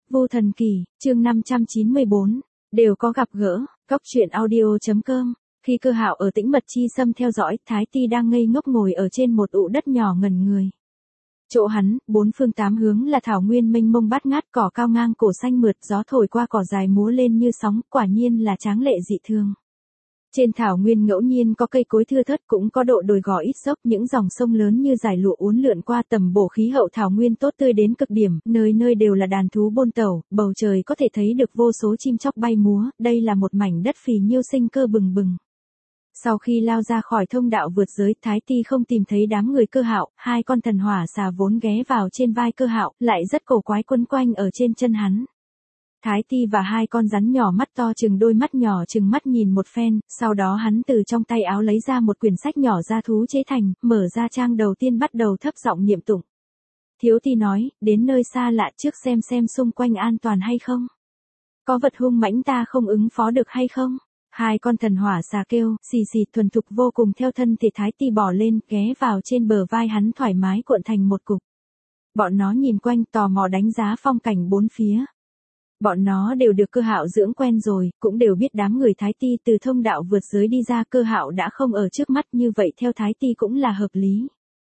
Vu Thần Kỳ, chương 594, đều có gặp gỡ, Cóc Truyện Audio.com. Khi Cơ Hạo ở Tĩnh Mật Chi Sâm theo dõi, Thái Ti đang ngây ngốc ngồi ở trên một ụ đất nhỏ ngẩn người. Chỗ hắn, bốn phương tám hướng là thảo nguyên mênh mông bát ngát, cỏ cao ngang cổ xanh mượt, gió thổi qua cỏ dài múa lên như sóng, quả nhiên là tráng lệ dị thường. Trên thảo nguyên ngẫu nhiên có cây cối thưa thớt, cũng có độ đồi gò ít dốc, những dòng sông lớn như dải lụa uốn lượn qua, tầm bổ khí hậu thảo nguyên tốt tươi đến cực điểm, nơi nơi đều là đàn thú bôn tẩu, bầu trời có thể thấy được vô số chim chóc bay múa, đây là một mảnh đất phì nhiêu sinh cơ bừng bừng. Sau khi lao ra khỏi thông đạo vượt giới, Thái Ti không tìm thấy đám người Cơ Hạo, hai con thần hỏa xà vốn ghé vào trên vai Cơ Hạo, lại rất cổ quái quấn quanh ở trên chân hắn. Thái Ti và hai con rắn nhỏ mắt to chừng đôi mắt nhỏ chừng mắt nhìn một phen, sau đó hắn từ trong tay áo lấy ra một quyển sách nhỏ da thú chế thành, mở ra trang đầu tiên bắt đầu thấp giọng niệm tụng. Thiếu Ti nói, đến nơi xa lạ trước xem xung quanh an toàn hay không. Có vật hung mãnh ta không ứng phó được hay không. Hai con thần hỏa xà kêu, xì xì thuần thục vô cùng theo thân thể Thái Ti bò lên, ghé vào trên bờ vai hắn thoải mái cuộn thành một cục. Bọn nó nhìn quanh tò mò đánh giá phong cảnh bốn phía. Bọn nó đều được Cơ Hạo dưỡng quen rồi, cũng đều biết đám người Thái Ti từ thông đạo vượt giới đi ra, Cơ Hạo đã không ở trước mắt, như vậy theo Thái Ti cũng là hợp lý.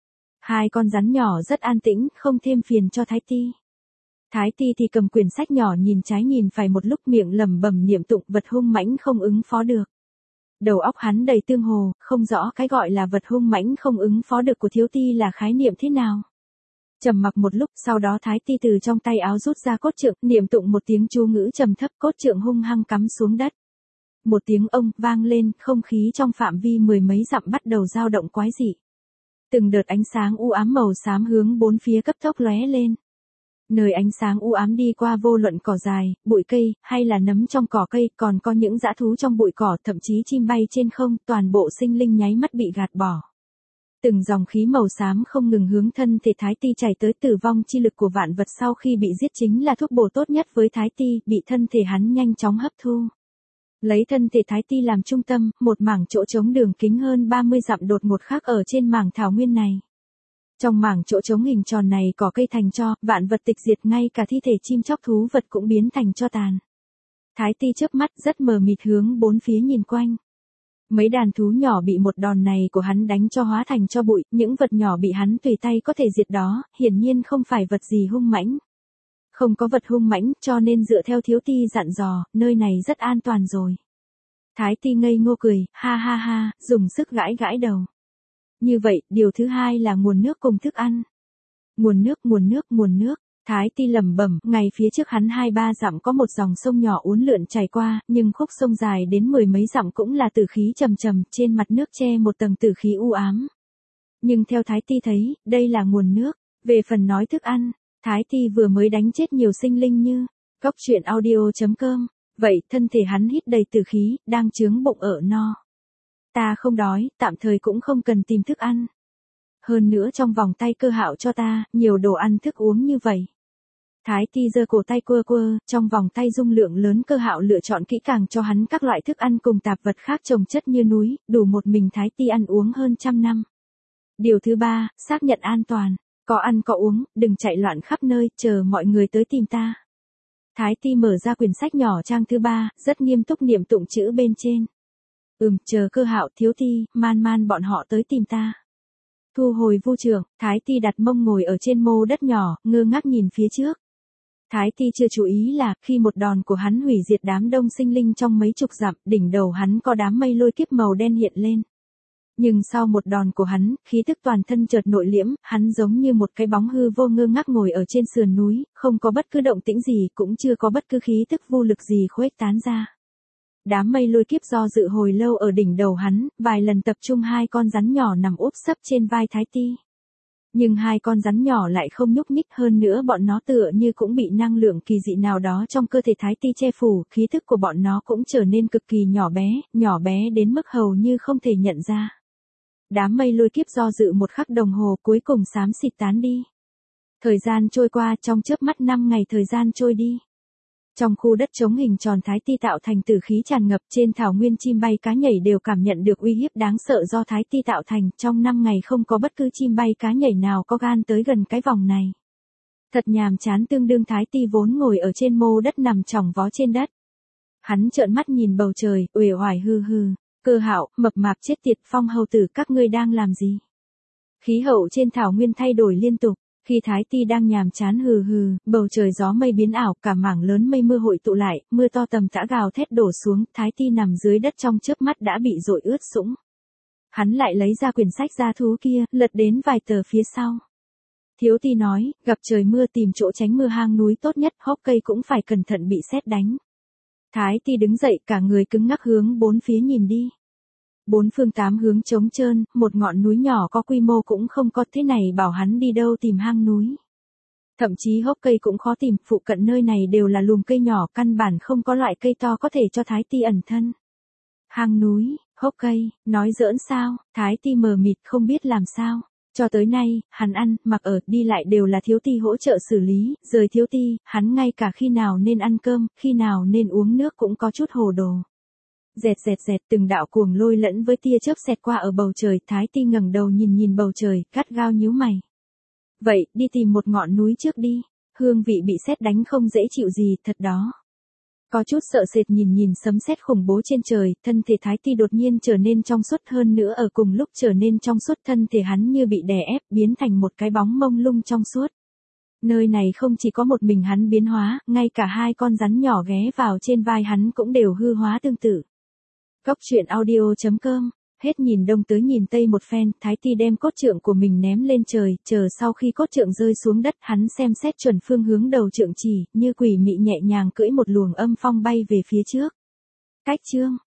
Hai con rắn nhỏ rất an tĩnh, không thêm phiền cho Thái Ti. Thái Ti thì cầm quyển sách nhỏ nhìn trái nhìn phải một lúc, miệng lẩm bẩm niệm tụng, vật hung mãnh không ứng phó được. Đầu óc hắn đầy tương hồ, không rõ cái gọi là vật hung mãnh không ứng phó được của Thiếu Ti là khái niệm thế nào. Trầm mặc một lúc, sau đó Thái Ti từ trong tay áo rút ra cốt trượng, niệm tụng một tiếng chú ngữ trầm thấp, cốt trượng hung hăng cắm xuống đất. Một tiếng ông vang lên, không khí trong phạm vi mười mấy dặm bắt đầu dao động quái dị. Từng đợt ánh sáng u ám màu xám hướng bốn phía cấp tốc lóe lên. Nơi ánh sáng u ám đi qua, vô luận cỏ dài, bụi cây, hay là nấm trong cỏ cây, còn có những dã thú trong bụi cỏ, thậm chí chim bay trên không, toàn bộ sinh linh nháy mắt bị gạt bỏ. Từng dòng khí màu xám không ngừng hướng thân thể Thái Ti chảy tới, tử vong chi lực của vạn vật sau khi bị giết chính là thuốc bổ tốt nhất với Thái Ti, bị thân thể hắn nhanh chóng hấp thu. Lấy thân thể Thái Ti làm trung tâm, một mảng chỗ trống đường kính hơn 30 dặm đột ngột khác ở trên mảng thảo nguyên này. Trong mảng chỗ trống hình tròn này cỏ cây thành tro, vạn vật tịch diệt, ngay cả thi thể chim chóc thú vật cũng biến thành tro tàn. Thái Ti chớp mắt rất mờ mịt hướng bốn phía nhìn quanh. Mấy đàn thú nhỏ bị một đòn này của hắn đánh cho hóa thành tro bụi, những vật nhỏ bị hắn tùy tay có thể diệt đó, hiển nhiên không phải vật gì hung mãnh. Không có vật hung mãnh, cho nên dựa theo Thiếu Ti dặn dò, nơi này rất an toàn rồi. Thái Ti ngây ngô cười, ha ha ha, dùng sức gãi gãi đầu. Như vậy, điều thứ hai là nguồn nước cùng thức ăn. Nguồn nước. Thái Ti lẩm bẩm, ngày phía trước hắn 2-3 dặm có một dòng sông nhỏ uốn lượn chảy qua, nhưng khúc sông dài đến mười mấy dặm cũng là tử khí trầm trầm, trên mặt nước che một tầng tử khí u ám. Nhưng theo Thái Ti thấy, đây là nguồn nước. Về phần nói thức ăn, Thái Ti vừa mới đánh chết nhiều sinh linh như Cóc Truyện Audio.com, vậy thân thể hắn hít đầy tử khí, đang chướng bụng ở no. Ta không đói, tạm thời cũng không cần tìm thức ăn. Hơn nữa trong vòng tay Cơ Hạo cho ta, nhiều đồ ăn thức uống như vậy. Thái Ti giơ cổ tay quơ, trong vòng tay dung lượng lớn, Cơ Hạo lựa chọn kỹ càng cho hắn các loại thức ăn cùng tạp vật khác chồng chất như núi, đủ một mình Thái Ti ăn uống hơn 100 năm. Điều thứ ba, xác nhận an toàn, có ăn có uống, đừng chạy loạn khắp nơi, chờ mọi người tới tìm ta. Thái Ti mở ra quyển sách nhỏ trang thứ 3, rất nghiêm túc niệm tụng chữ bên trên. Chờ Cơ Hạo, Thiếu Ti, Man bọn họ tới tìm ta. Thu hồi vu trưởng, Thái Ti đặt mông ngồi ở trên mô đất nhỏ, ngơ ngác nhìn phía trước. Thái Ti chưa chú ý là, khi một đòn của hắn hủy diệt đám đông sinh linh trong mấy chục dặm, đỉnh đầu hắn có đám mây lôi kiếp màu đen hiện lên. Nhưng sau một đòn của hắn, khí tức toàn thân chợt nội liễm, hắn giống như một cái bóng hư vô ngơ ngác ngồi ở trên sườn núi, không có bất cứ động tĩnh gì, cũng chưa có bất cứ khí tức vô lực gì khuếch tán ra. Đám mây lôi kiếp do dự hồi lâu ở đỉnh đầu hắn, vài lần tập trung hai con rắn nhỏ nằm úp sấp trên vai Thái Ti. Nhưng hai con rắn nhỏ lại không nhúc nhích, hơn nữa bọn nó tựa như cũng bị năng lượng kỳ dị nào đó trong cơ thể Thái Ti che phủ, khí thức của bọn nó cũng trở nên cực kỳ nhỏ bé đến mức hầu như không thể nhận ra. Đám mây lôi kiếp do dự một khắc đồng hồ, cuối cùng xám xịt tán đi. Thời gian trôi qua, trong chớp mắt 5 ngày thời gian trôi đi. Trong khu đất trống hình tròn Thái Ti tạo thành tử khí tràn ngập, trên thảo nguyên chim bay cá nhảy đều cảm nhận được uy hiếp đáng sợ do Thái Ti tạo thành, trong 5 ngày không có bất cứ chim bay cá nhảy nào có gan tới gần cái vòng này. Thật nhàm chán, tương đương Thái Ti vốn ngồi ở trên mô đất nằm chỏng vó trên đất. Hắn trợn mắt nhìn bầu trời, uể oải hừ hừ. Cơ Hạo, mập mạp chết tiệt, Phong hầu tử các ngươi đang làm gì? Khí hậu trên thảo nguyên thay đổi liên tục. Khi Thái Ti đang nhàm chán hừ hừ, bầu trời gió mây biến ảo, cả mảng lớn mây mưa hội tụ lại, mưa to tầm tã gào thét đổ xuống, Thái Ti nằm dưới đất trong chớp mắt đã bị dội ướt sũng. Hắn lại lấy ra quyển sách gia thú kia, lật đến vài tờ phía sau. Thiếu Ti nói, gặp trời mưa tìm chỗ tránh mưa hang núi tốt nhất, hốc cây cũng phải cẩn thận bị sét đánh. Thái Ti đứng dậy, cả người cứng ngắc hướng bốn phía nhìn đi. Bốn phương tám hướng trống trơn, một ngọn núi nhỏ có quy mô cũng không có, thế này bảo hắn đi đâu tìm hang núi. Thậm chí hốc cây cũng khó tìm, phụ cận nơi này đều là lùm cây nhỏ, căn bản không có loại cây to có thể cho Thái Ti ẩn thân. Hang núi, hốc cây, nói giỡn sao? Thái Ti mờ mịt không biết làm sao. Cho tới nay, hắn ăn, mặc ở, đi lại đều là Thiếu Ti hỗ trợ xử lý, rời Thiếu Ti, hắn ngay cả khi nào nên ăn cơm, khi nào nên uống nước cũng có chút hồ đồ. Dẹt dẹt dẹt, từng đạo cuồng lôi lẫn với tia chớp xẹt qua ở bầu trời, Thái Ti ngẩng đầu nhìn bầu trời, gắt gao nhíu mày. Vậy, đi tìm một ngọn núi trước đi, hương vị bị sét đánh không dễ chịu gì, thật đó. Có chút sợ sệt nhìn sấm sét khủng bố trên trời, thân thể Thái Ti đột nhiên trở nên trong suốt, hơn nữa ở cùng lúc trở nên trong suốt, thân thể hắn như bị đè ép, biến thành một cái bóng mông lung trong suốt. Nơi này không chỉ có một mình hắn biến hóa, ngay cả hai con rắn nhỏ ghé vào trên vai hắn cũng đều hư hóa tương tự. Góc truyện audio.com, hết nhìn đông tới nhìn tây một phen, Thái Ti đem cốt trượng của mình ném lên trời, chờ sau khi cốt trượng rơi xuống đất, hắn xem xét chuẩn phương hướng đầu trượng chỉ, như quỷ mị nhẹ nhàng cưỡi một luồng âm phong bay về phía trước. Cách chương